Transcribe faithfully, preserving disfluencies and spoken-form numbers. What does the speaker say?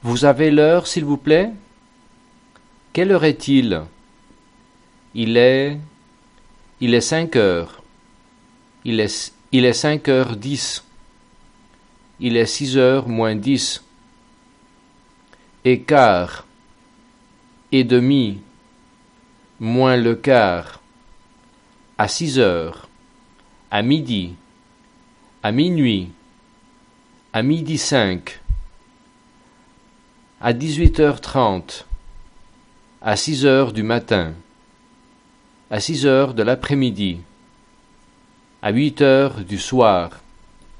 Vous avez l'heure, s'il vous plaît? Quelle heure est-il? Il est... Il est cinq heures. Il est... Il est cinq heures dix. Il est six heures moins dix. Et quart. Et demi. Moins le quart. À six heures. À midi. À minuit. À midi cinq. À dix-huit heures trente. À six heures du matin. À six heures de l'après-midi. À huit heures du soir.